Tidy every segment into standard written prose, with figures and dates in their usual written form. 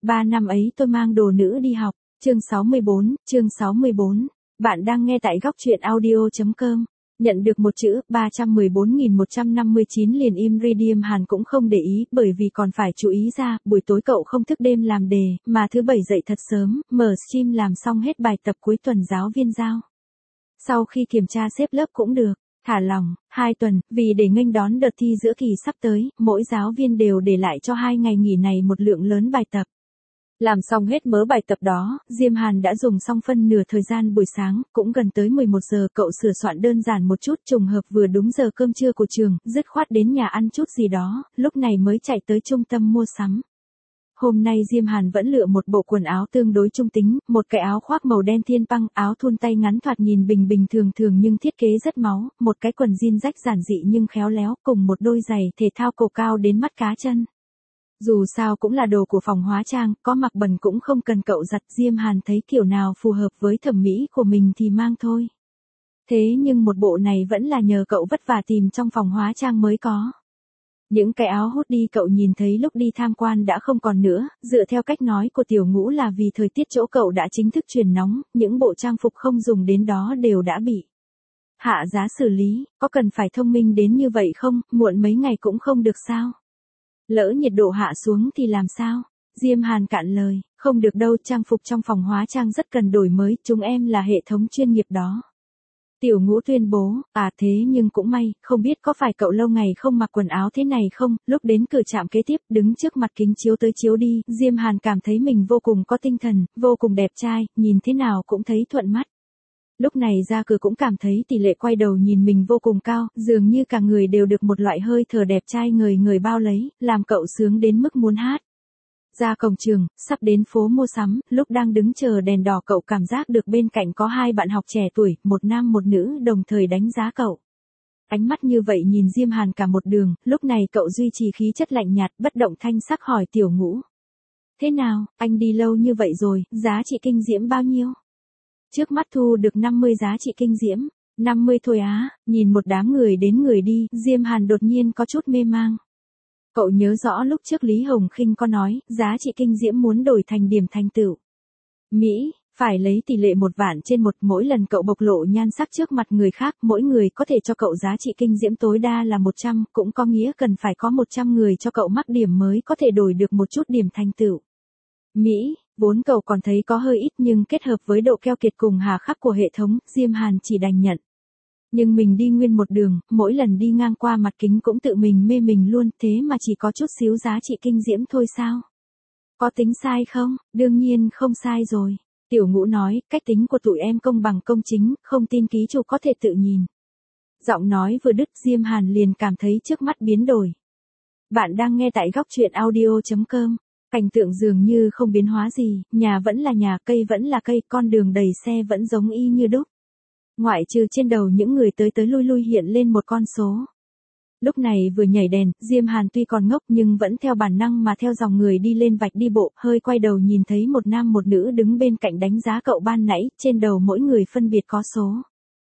3 năm ấy tôi mang đồ nữ đi học. Chương 64. Bạn đang nghe tại góc truyện audio.com. Nhận được một chữ 314.159 liền im re. Diêm Hàn cũng không để ý, bởi vì còn phải chú ý ra, buổi tối cậu không thức đêm làm đề, mà thứ bảy dậy thật sớm, mở stream làm xong hết bài tập cuối tuần giáo viên giao. Sau khi kiểm tra xếp lớp cũng được, thả lỏng, 2 tuần, vì để nghênh đón đợt thi giữa kỳ sắp tới, mỗi giáo viên đều để lại cho 2 ngày nghỉ này một lượng lớn bài tập. Làm xong hết mớ bài tập đó, Diêm Hàn đã dùng xong phân nửa thời gian buổi sáng, cũng gần tới 11 giờ cậu sửa soạn đơn giản một chút, trùng hợp vừa đúng giờ cơm trưa của trường, dứt khoát đến nhà ăn chút gì đó, lúc này mới chạy tới trung tâm mua sắm. Hôm nay Diêm Hàn vẫn lựa một bộ quần áo tương đối trung tính, một cái áo khoác màu đen thiên băng, áo thun tay ngắn thoạt nhìn bình thường nhưng thiết kế rất máu, một cái quần jean rách giản dị nhưng khéo léo, cùng một đôi giày thể thao cổ cao đến mắt cá chân. Dù sao cũng là đồ của phòng hóa trang, có mặc bẩn cũng không cần cậu giặt. Diêm Hàn thấy kiểu nào phù hợp với thẩm mỹ của mình thì mang thôi. Thế nhưng một bộ này vẫn là nhờ cậu vất vả tìm trong phòng hóa trang mới có. Những cái áo hoodie cậu nhìn thấy lúc đi tham quan đã không còn nữa, dựa theo cách nói của Tiểu Ngũ là vì thời tiết chỗ cậu đã chính thức chuyển nóng, những bộ trang phục không dùng đến đó đều đã bị hạ giá xử lý, có cần phải thông minh đến như vậy không, muộn mấy ngày cũng không được sao? Lỡ nhiệt độ hạ xuống thì làm sao? Diêm Hàn cạn lời, không được đâu, trang phục trong phòng hóa trang rất cần đổi mới, chúng em là hệ thống chuyên nghiệp đó. Tiểu Ngũ tuyên bố, thế nhưng cũng may, không biết có phải cậu lâu ngày không mặc quần áo thế này không, lúc đến cửa trạm kế tiếp, đứng trước mặt kính chiếu tới chiếu đi, Diêm Hàn cảm thấy mình vô cùng có tinh thần, vô cùng đẹp trai, nhìn thế nào cũng thấy thuận mắt. Lúc này ra cửa cũng cảm thấy tỷ lệ quay đầu nhìn mình vô cùng cao, dường như cả người đều được một loại hơi thở đẹp trai người bao lấy, làm cậu sướng đến mức muốn hát. Ra cổng trường, sắp đến phố mua sắm, lúc đang đứng chờ đèn đỏ cậu cảm giác được bên cạnh có 2 bạn học trẻ tuổi, một nam một nữ đồng thời đánh giá cậu. Ánh mắt như vậy nhìn Diêm Hàn cả một đường, lúc này cậu duy trì khí chất lạnh nhạt, bất động thanh sắc hỏi Tiểu Ngũ. Thế nào, anh đi lâu như vậy rồi, giá trị kinh diễm bao nhiêu? Trước mắt thu được 50 giá trị kinh diễm. 50 thôi á, nhìn một đám người đến người đi, Diêm Hàn đột nhiên có chút mê mang. Cậu nhớ rõ lúc trước Lý Hồng Khinh có nói, giá trị kinh diễm muốn đổi thành điểm thành tựu Mỹ, phải lấy tỷ lệ 1/1, mỗi lần cậu bộc lộ nhan sắc trước mặt người khác, mỗi người có thể cho cậu giá trị kinh diễm tối đa là 100, cũng có nghĩa cần phải có 100 người cho cậu mắc điểm mới có thể đổi được một chút điểm thành tựu Mỹ. Vốn cậu còn thấy có hơi ít nhưng kết hợp với độ keo kiệt cùng hà khắc của hệ thống, Diêm Hàn chỉ đành nhận. Nhưng mình đi nguyên một đường, mỗi lần đi ngang qua mặt kính cũng tự mình mê mình luôn, thế mà chỉ có chút xíu giá trị kinh diễm thôi sao? Có tính sai không? Đương nhiên không sai rồi. Tiểu Ngũ nói, cách tính của tụi em công bằng công chính, không tin ký chủ có thể tự nhìn. Giọng nói vừa đứt Diêm Hàn liền cảm thấy trước mắt biến đổi. Bạn đang nghe tại góc truyện audio.com. Cảnh tượng dường như không biến hóa gì, nhà vẫn là nhà, cây vẫn là cây, con đường đầy xe vẫn giống y như đúc. Ngoại trừ trên đầu những người tới lui hiện lên một con số. Lúc này vừa nhảy đèn, Diêm Hàn tuy còn ngốc nhưng vẫn theo bản năng mà theo dòng người đi lên vạch đi bộ, hơi quay đầu nhìn thấy một nam một nữ đứng bên cạnh đánh giá cậu ban nãy, trên đầu mỗi người phân biệt có số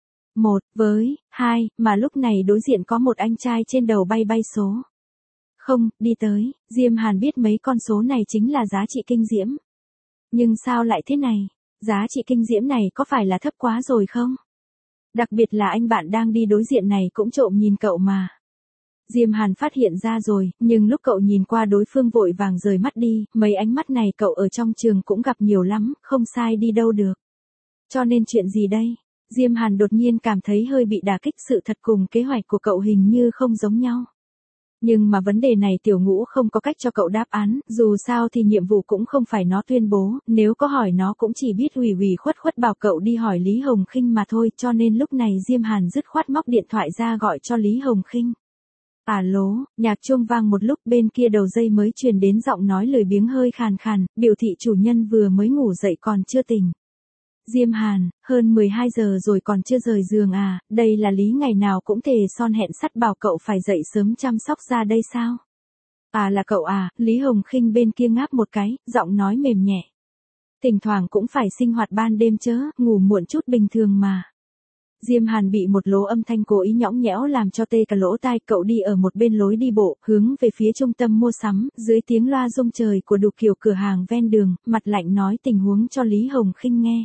1 với 2, mà lúc này đối diện có một anh trai trên đầu bay số. Không, đi tới, Diêm Hàn biết mấy con số này chính là giá trị kinh diễm. Nhưng sao lại thế này? Giá trị kinh diễm này có phải là thấp quá rồi không? Đặc biệt là anh bạn đang đi đối diện này cũng trộm nhìn cậu mà. Diêm Hàn phát hiện ra rồi, nhưng lúc cậu nhìn qua đối phương vội vàng rời mắt đi, mấy ánh mắt này cậu ở trong trường cũng gặp nhiều lắm, không sai đi đâu được. Cho nên chuyện gì đây? Diêm Hàn đột nhiên cảm thấy hơi bị đả kích, sự thật cùng kế hoạch của cậu hình như không giống nhau. Nhưng mà vấn đề này Tiểu Ngũ không có cách cho cậu đáp án, dù sao thì nhiệm vụ cũng không phải nó tuyên bố, nếu có hỏi nó cũng chỉ biết ủy khuất bảo cậu đi hỏi Lý Hồng Khinh mà thôi, cho nên lúc này Diêm Hàn dứt khoát móc điện thoại ra gọi cho Lý Hồng Khinh. Alo, nhạc chuông vang một lúc, bên kia đầu dây mới truyền đến giọng nói lười biếng hơi khàn khàn, biểu thị chủ nhân vừa mới ngủ dậy còn chưa tỉnh. Diêm Hàn, hơn 12 giờ rồi còn chưa rời giường à, đây là Lý ngày nào cũng thề son hẹn sắt bảo cậu phải dậy sớm chăm sóc da đây sao? Là cậu à, Lý Hồng Khinh bên kia ngáp một cái, giọng nói mềm nhẹ. Thỉnh thoảng cũng phải sinh hoạt ban đêm chớ, ngủ muộn chút bình thường mà. Diêm Hàn bị một lỗ âm thanh cố ý nhõng nhẽo làm cho tê cả lỗ tai. Cậu đi ở một bên lối đi bộ, hướng về phía trung tâm mua sắm, dưới tiếng loa rung trời của đủ kiểu cửa hàng ven đường, mặt lạnh nói tình huống cho Lý Hồng Khinh nghe.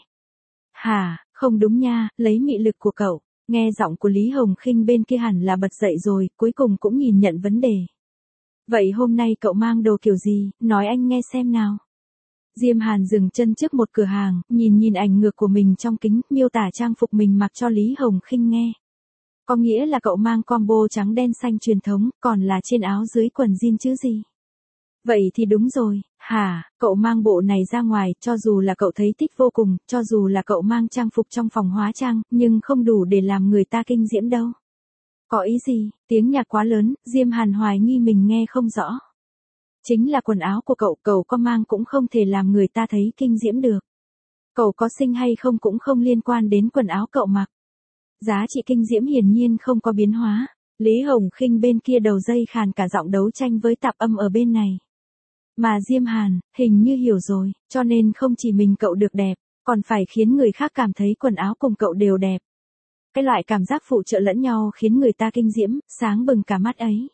Hả, không đúng nha, lấy mị lực của cậu. Nghe giọng của Lý Hồng Khinh bên kia hẳn là bật dậy rồi, cuối cùng cũng nhìn nhận vấn đề. Vậy hôm nay cậu mang đồ kiểu gì, nói anh nghe xem nào. Diêm Hàn dừng chân trước một cửa hàng, nhìn ảnh ngược của mình trong kính, miêu tả trang phục mình mặc cho Lý Hồng Khinh nghe. Có nghĩa là cậu mang combo trắng đen xanh truyền thống, còn là trên áo dưới quần jean chứ gì. Vậy thì đúng rồi, hả, cậu mang bộ này ra ngoài, cho dù là cậu thấy thích vô cùng, cho dù là cậu mang trang phục trong phòng hóa trang, nhưng không đủ để làm người ta kinh diễm đâu. Có ý gì, tiếng nhạc quá lớn, Diêm Hàn hoài nghi mình nghe không rõ. Chính là quần áo của cậu có mang cũng không thể làm người ta thấy kinh diễm được. Cậu có xinh hay không cũng không liên quan đến quần áo cậu mặc. Giá trị kinh diễm hiển nhiên không có biến hóa. Lý Hồng Khinh bên kia đầu dây khàn cả giọng đấu tranh với tạp âm ở bên này. Mà Diêm Hàn, hình như hiểu rồi, cho nên không chỉ mình cậu được đẹp, còn phải khiến người khác cảm thấy quần áo cùng cậu đều đẹp. Cái loại cảm giác phụ trợ lẫn nhau khiến người ta kinh diễm, sáng bừng cả mắt ấy.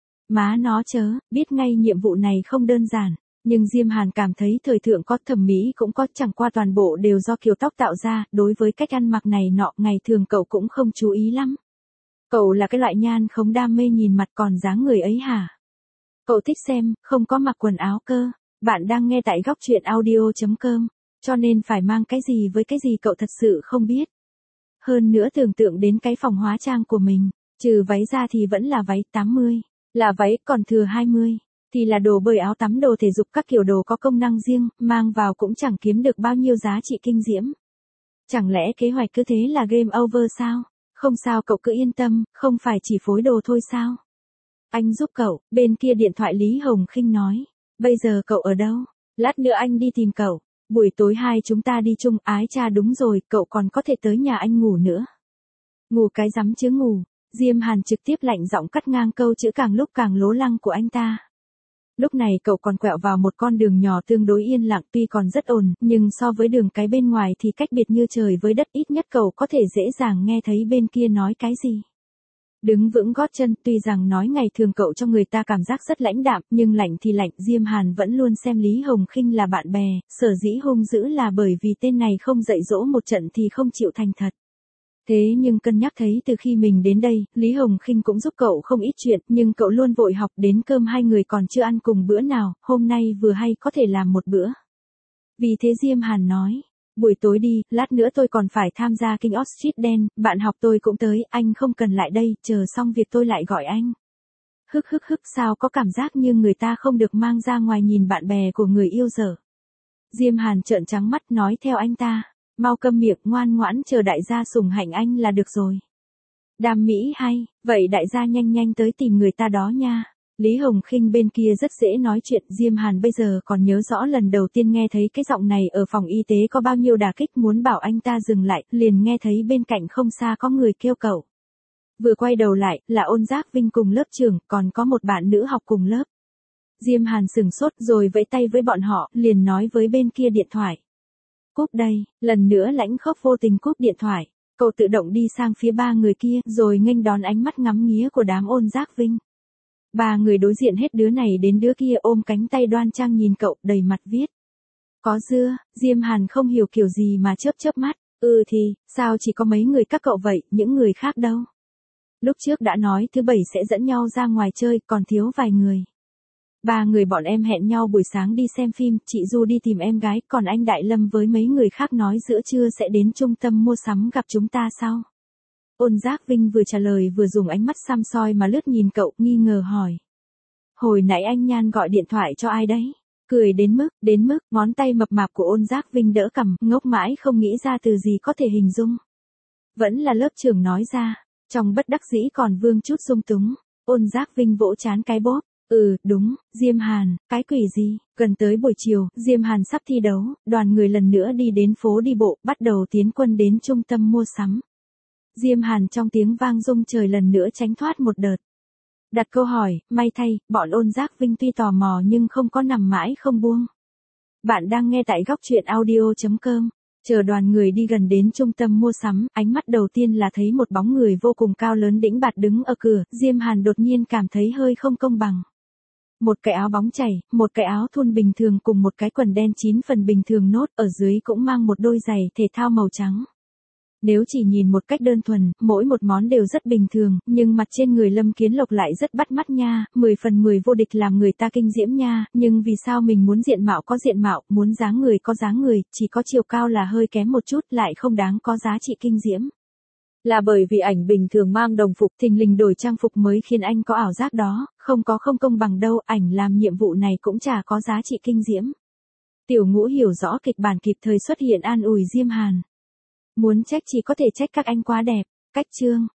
Má nó chớ, biết ngay nhiệm vụ này không đơn giản, nhưng Diêm Hàn cảm thấy thời thượng có, thẩm mỹ cũng có, chẳng qua toàn bộ đều do kiểu tóc tạo ra, đối với cách ăn mặc này nọ ngày thường cậu cũng không chú ý lắm. Cậu là cái loại nhan không đam mê nhìn mặt còn dáng người ấy hả? Cậu thích xem, không có mặc quần áo cơ. Bạn đang nghe tại góc truyện audio.com, cho nên phải mang cái gì với cái gì cậu thật sự không biết. Hơn nữa tưởng tượng đến cái phòng hóa trang của mình, trừ váy ra thì vẫn là váy 80, là váy còn thừa 20, thì là đồ bơi áo tắm đồ thể dục các kiểu đồ có công năng riêng, mang vào cũng chẳng kiếm được bao nhiêu giá trị kinh diễm. Chẳng lẽ kế hoạch cứ thế là game over sao? Không sao cậu cứ yên tâm, không phải chỉ phối đồ thôi sao? Anh giúp cậu, bên kia điện thoại Lý Hồng Khinh nói. Bây giờ cậu ở đâu? Lát nữa anh đi tìm cậu. Buổi tối hai chúng ta đi chung, ái cha đúng rồi, cậu còn có thể tới nhà anh ngủ nữa. Ngủ cái rắm chứ ngủ. Diêm Hàn trực tiếp lạnh giọng cắt ngang câu chữ càng lúc càng lố lăng của anh ta. Lúc này cậu còn quẹo vào một con đường nhỏ tương đối yên lặng, tuy còn rất ồn, nhưng so với đường cái bên ngoài thì cách biệt như trời với đất, ít nhất cậu có thể dễ dàng nghe thấy bên kia nói cái gì. Đứng vững gót chân, tuy rằng nói ngày thường cậu cho người ta cảm giác rất lãnh đạm, nhưng lạnh thì lạnh, Diêm Hàn vẫn luôn xem Lý Hồng Khinh là bạn bè, sở dĩ hung dữ là bởi vì tên này không dạy dỗ một trận thì không chịu thành thật. Thế nhưng cân nhắc thấy từ khi mình đến đây, Lý Hồng Khinh cũng giúp cậu không ít chuyện, nhưng cậu luôn vội học, đến cơm hai người còn chưa ăn cùng bữa nào, hôm nay vừa hay có thể làm một bữa. Vì thế Diêm Hàn nói, buổi tối đi, lát nữa tôi còn phải tham gia King of Street Dance, bạn học tôi cũng tới, anh không cần lại đây, chờ xong việc tôi lại gọi anh. Hức sao có cảm giác như người ta không được mang ra ngoài nhìn bạn bè của người yêu dở. Diêm Hàn trợn trắng mắt nói theo anh ta, mau câm miệng, ngoan ngoãn chờ đại gia sủng hạnh anh là được rồi. Đam mỹ hay, vậy đại gia nhanh tới tìm người ta đó nha. Lý Hồng Khinh bên kia rất dễ nói chuyện, Diêm Hàn bây giờ còn nhớ rõ lần đầu tiên nghe thấy cái giọng này ở phòng y tế có bao nhiêu đả kích, muốn bảo anh ta dừng lại, liền nghe thấy bên cạnh không xa có người kêu cậu. Vừa quay đầu lại, là Ôn Giác Vinh cùng lớp trưởng, còn có một bạn nữ học cùng lớp. Diêm Hàn sừng sốt rồi vẫy tay với bọn họ, liền nói với bên kia điện thoại. Cúp đây, lần nữa lãnh khốc vô tình cúp điện thoại, cậu tự động đi sang phía ba người kia, rồi nghênh đón ánh mắt ngắm nghía của đám Ôn Giác Vinh. Ba người đối diện hết đứa này đến đứa kia ôm cánh tay đoan trang nhìn cậu, đầy mặt viết. Có dưa, Diêm Hàn không hiểu kiểu gì mà chớp mắt, thì, sao chỉ có mấy người các cậu vậy, những người khác đâu. Lúc trước đã nói thứ bảy sẽ dẫn nhau ra ngoài chơi, còn thiếu vài người. Ba người bọn em hẹn nhau buổi sáng đi xem phim, chị Du đi tìm em gái, còn anh Đại Lâm với mấy người khác nói giữa trưa sẽ đến trung tâm mua sắm gặp chúng ta sau. Ôn Giác Vinh vừa trả lời vừa dùng ánh mắt xăm soi mà lướt nhìn cậu, nghi ngờ hỏi. Hồi nãy anh Nhan gọi điện thoại cho ai đấy? Cười đến mức, ngón tay mập mạp của Ôn Giác Vinh đỡ cằm, ngốc mãi không nghĩ ra từ gì có thể hình dung. Vẫn là lớp trưởng nói ra, trong bất đắc dĩ còn vương chút dung túng, Ôn Giác Vinh vỗ chán cái bóp. Đúng, Diêm Hàn, cái quỷ gì? Gần tới buổi chiều, Diêm Hàn sắp thi đấu, đoàn người lần nữa đi đến phố đi bộ, bắt đầu tiến quân đến trung tâm mua sắm. Diêm Hàn trong tiếng vang rung trời lần nữa tránh thoát một đợt. Đặt câu hỏi, may thay, bọn Ôn Giác Vinh tuy tò mò nhưng không có nằm mãi không buông. Bạn đang nghe tại góc truyện audio.com. Chờ đoàn người đi gần đến trung tâm mua sắm, ánh mắt đầu tiên là thấy một bóng người vô cùng cao lớn đĩnh bạt đứng ở cửa, Diêm Hàn đột nhiên cảm thấy hơi không công bằng. Một cái áo bóng chảy, một cái áo thun bình thường cùng một cái quần đen 9 phần bình thường nốt, ở dưới cũng mang một đôi giày thể thao màu trắng. Nếu chỉ nhìn một cách đơn thuần, mỗi một món đều rất bình thường, nhưng mặt trên người Lâm Kiến Lộc lại rất bắt mắt nha, 10 phần 10 vô địch làm người ta kinh diễm nha, nhưng vì sao mình muốn diện mạo có diện mạo, muốn dáng người có dáng người, chỉ có chiều cao là hơi kém một chút, lại không đáng có giá trị kinh diễm. Là bởi vì ảnh bình thường mang đồng phục, thình lình đổi trang phục mới khiến anh có ảo giác đó, không công bằng đâu, ảnh làm nhiệm vụ này cũng chả có giá trị kinh diễm. Tiểu Ngũ hiểu rõ kịch bản kịp thời xuất hiện an ủi Diêm Hàn. Muốn trách chỉ có thể trách các anh quá đẹp, cách chương.